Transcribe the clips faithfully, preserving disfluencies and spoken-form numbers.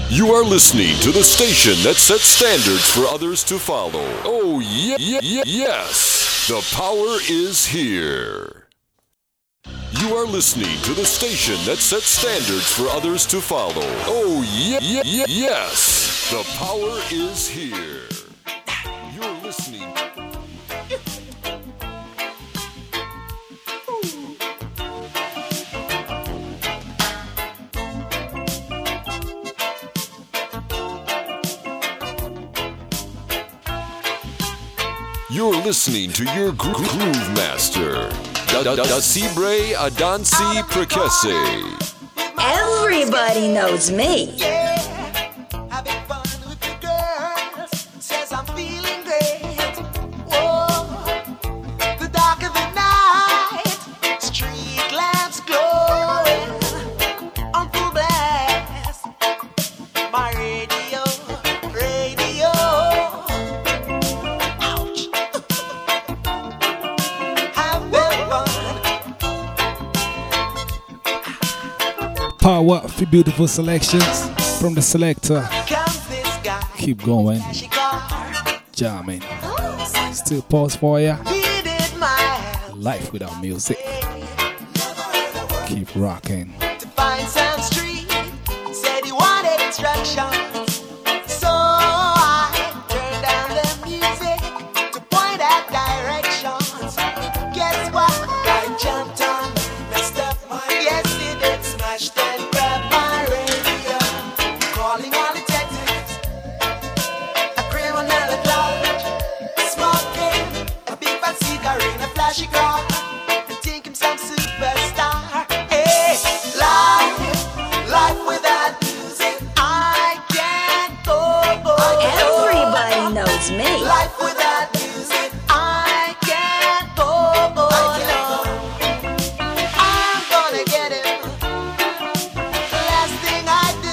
You are listening to the station that sets standards for others to follow. Oh, yeah, yeah, yeah, yes. The power is here. You are listening to the station that sets standards for others to follow. Oh, yeah, yeah, yeah, yes. The power is here. You're listening. You're listening to your gro- groove master, Da Da Da Cibre Adansi Prekese. Everybody knows me. Power for beautiful selections from the selector. Keep going. Jamming. Still pause for ya. Life without music. Keep rocking. To find some street, said he wanted instructions. So I turned down the music to point out directions. Guess what? I jumped on, messed up my yes, it did smashed and grabbed my radio. Calling all the detectives, a criminal at large, smoking a big fat cigar in a flashy car, and think him some superstar. Hey, life, life without music, I can't go, go, go. Everybody knows me. Life without music, I can't go, go, no. I'm gonna get it. The last thing I do,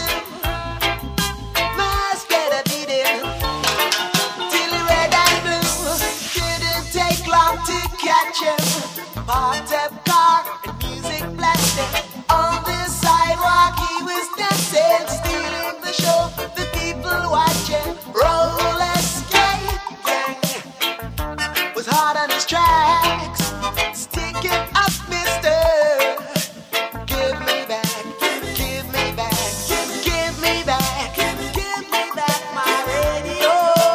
must get a beating. Till the red and blue, didn't take long to catch him. Parked up car and music blasting. On the sidewalk he was dancing, stealing the show, the people watching. Roller skate gang was hard on his tracks. Stick it up, mister. Give me back, give me back, give me back, give me back my radio.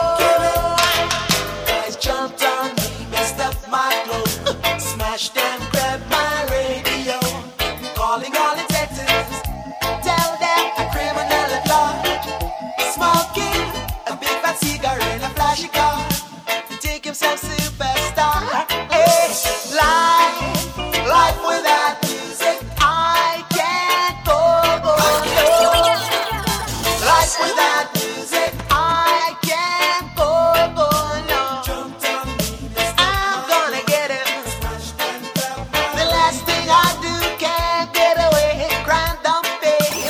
Guys jumped on me, messed up my clothes, smashed and grabbed my radio. Calling all the detectives, tell them a criminal at large, smoking a big fat cigar in a flashy car, to take himself superstar. Hey, life, life without music, I can't go, go, no. Life without music, I can't go, go, no. I'm gonna get it. The last thing I do, can't get away, crime don't pay.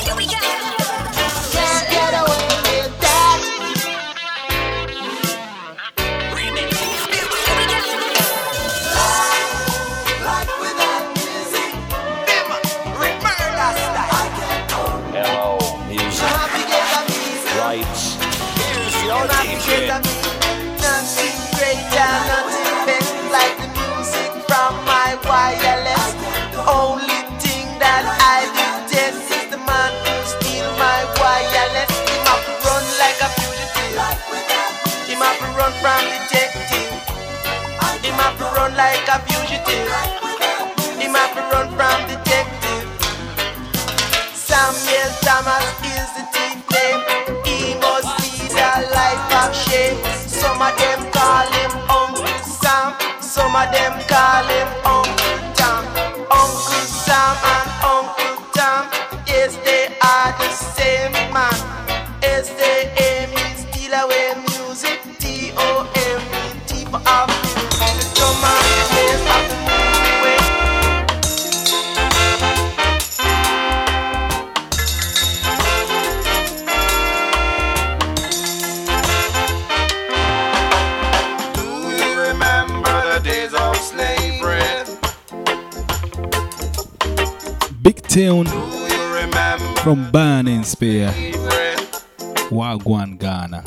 Can't get away with that. Life without music, murder style. Hello, music, I have to get a music. lights, Don't have to get a music. Nothing greater, nothing best like the music from my wireless. Only thing that I detest is the man who steal my wireless. Him have to run like a fugitive. Him have to run from detective. Him have to run like a fugitive. Him have to run from detective. Samuel Thomas is the thief name. He must lead a life of shame. Some of them call him Uncle Sam. Some of them call him Uncle Tom. Uncle Sam and Uncle Tom, yes, they are the same man. Yes, they aim is steal away music. T O M E, T for our music. Come on, yes, have to move away. Do you remember the days of slavery? Big tune Do you remember from Burning Spear. slavery? Wagwan Ghana.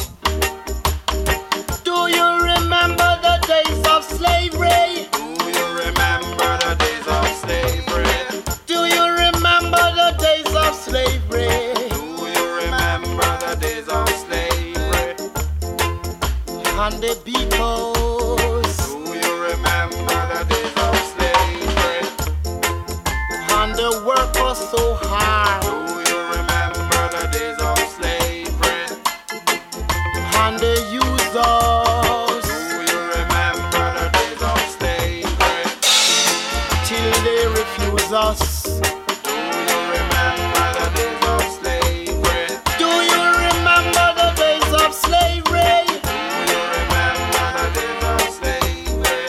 Do you remember the days of slavery? Do you remember the days of slavery? Do you remember the days of slavery? Do you remember the days of slavery? And the Beatles. Do you remember the days of slavery? And the work was so hard. Do you remember the days of slavery? And the users. Do you remember the days of slavery? Till they refuse us. Do you remember the days of slavery? Do you remember the days of slavery? Do you remember the days of slavery?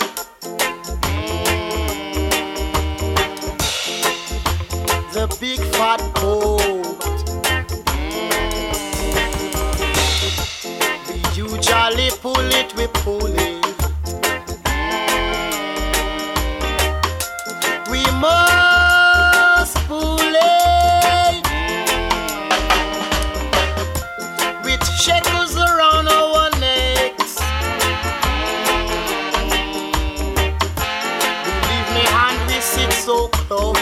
The big fat boat. We usually pull it, we pull it. We must pull it with shackles around our necks. Believe me, and we sit so close.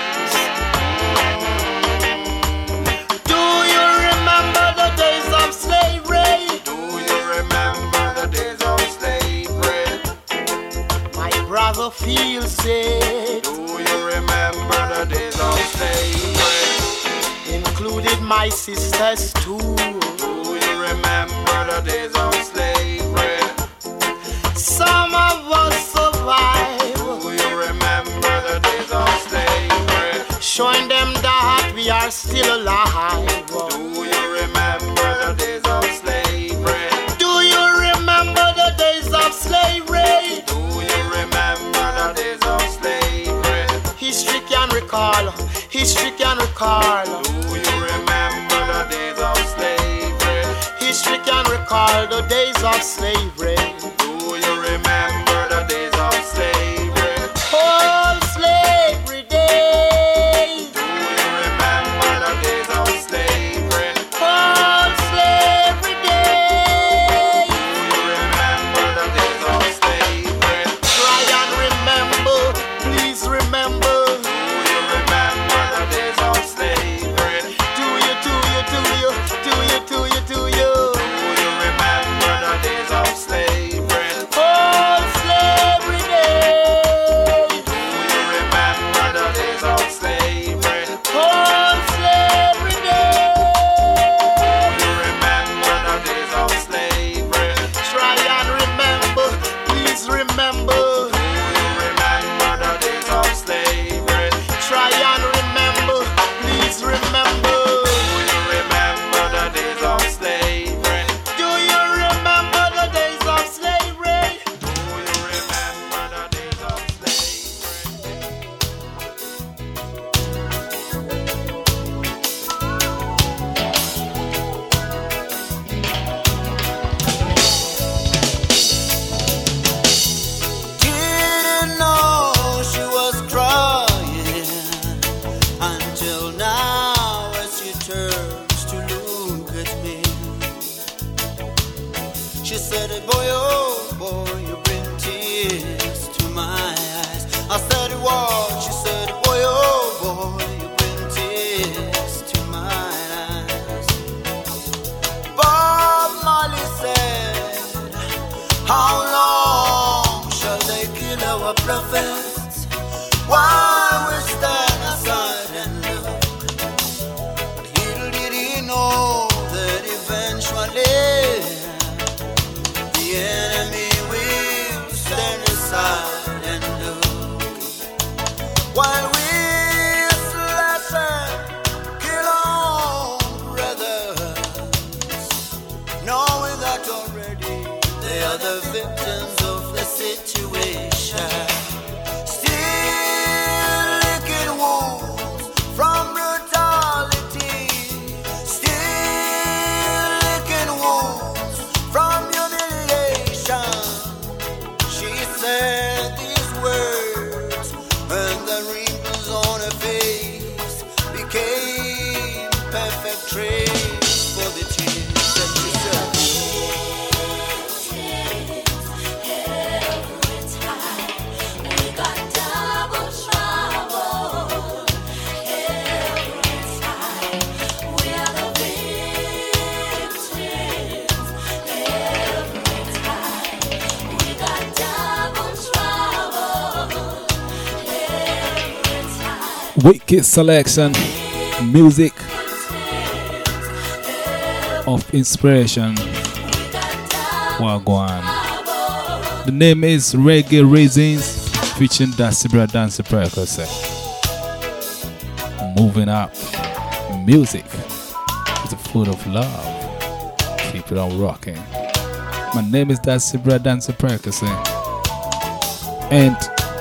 Do you remember the days of slavery? Do you remember the days of slavery? My brother feels it, Do you remember the days of slavery? included my sisters too. Do you remember the days of slavery? Some of us survive, Do you remember the days of slavery? showing them that we are still alive. Do you remember the days of slavery? Do you remember the days of slavery? Do you remember the days of slavery? History can recall, history can recall, Do you remember the days of slavery? history can recall the days of slavery. Do you remember the days of slavery? All slavery days, Do you remember the days of slavery? all slavery days. Do you remember the days of slavery? Try and remember, please remember. Do you remember the days of slavery? Do you, do you, do you, do you, do you, do you? Do you remember the days of slavery? All slavery days, Do you remember the days of slavery? all slavery days. Do you remember the days of slavery? Try and remember, please remember. Do you remember the days of slavery? Try and remember, please remember. Do you remember the days of slavery? Do you remember the days of slavery? Do you remember the days of slavery? Didn't know she was crying until now as she turns to look at me. She said, boy, oh boy, you bring tears to my eyes. I said, what? She said, boy, oh boy, you bring tears to my eyes. Bob Marley said, how long shall they kill our prophets while we stand aside and look? But little did he know that eventually the enemy will stand aside and look while we slash and kill our brothers, knowing that already they are the victims of the situation. Still licking wounds from brutality, still Wicked selection, music of inspiration. Wagwan. The name is Reggae Raisins, featuring Dasibra Dance Percussion. Moving up, music is the food of love. Keep it on rocking. My name is Dasibra Dance Percussion, and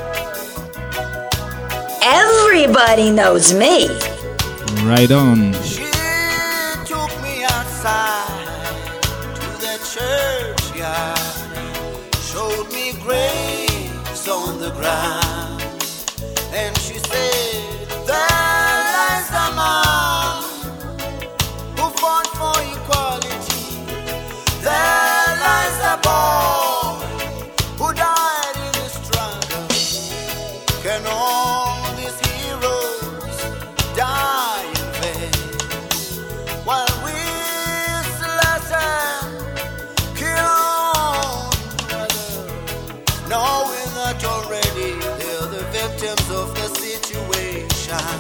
everybody knows me. Right on. She took me outside to the churchyard, showed me graves on the ground, and she said, there lies a man who fought for equality. There lies a boy who died in the struggle. Can all these heroes die in vain while we slaughter, kill our brothers, knowing that already they're the victims of the situation,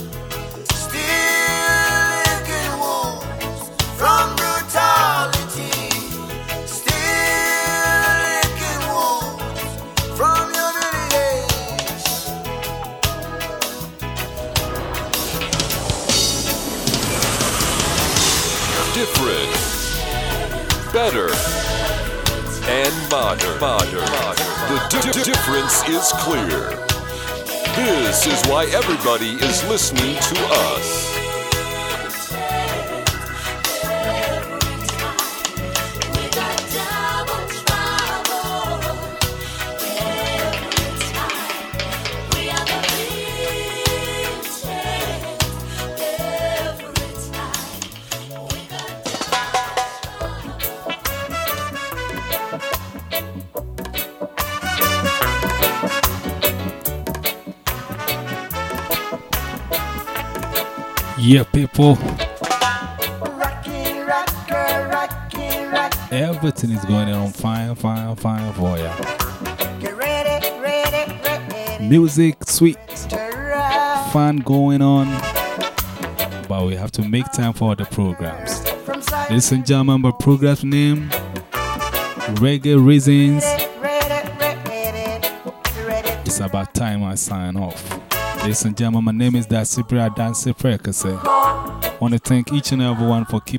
still licking wounds from brutality, still licking wounds from humiliation. Different, better, and modern. modern. The di- di- difference is clear. This is why everybody is listening to us. Yeah, people, Rocky, rocker, rocky, rock. everything is going on fine, fine, fine for ya. Get ready, ready, ready Music, sweet, to rock. fun going on, but we have to make time for the programs. From side Ladies and gentlemen, my program's name, Reggae Reasons. ready, ready, ready. It's about time I sign off. Ladies and gentlemen, my name is Dasibra Dance Percussion. I want to thank each and everyone for keeping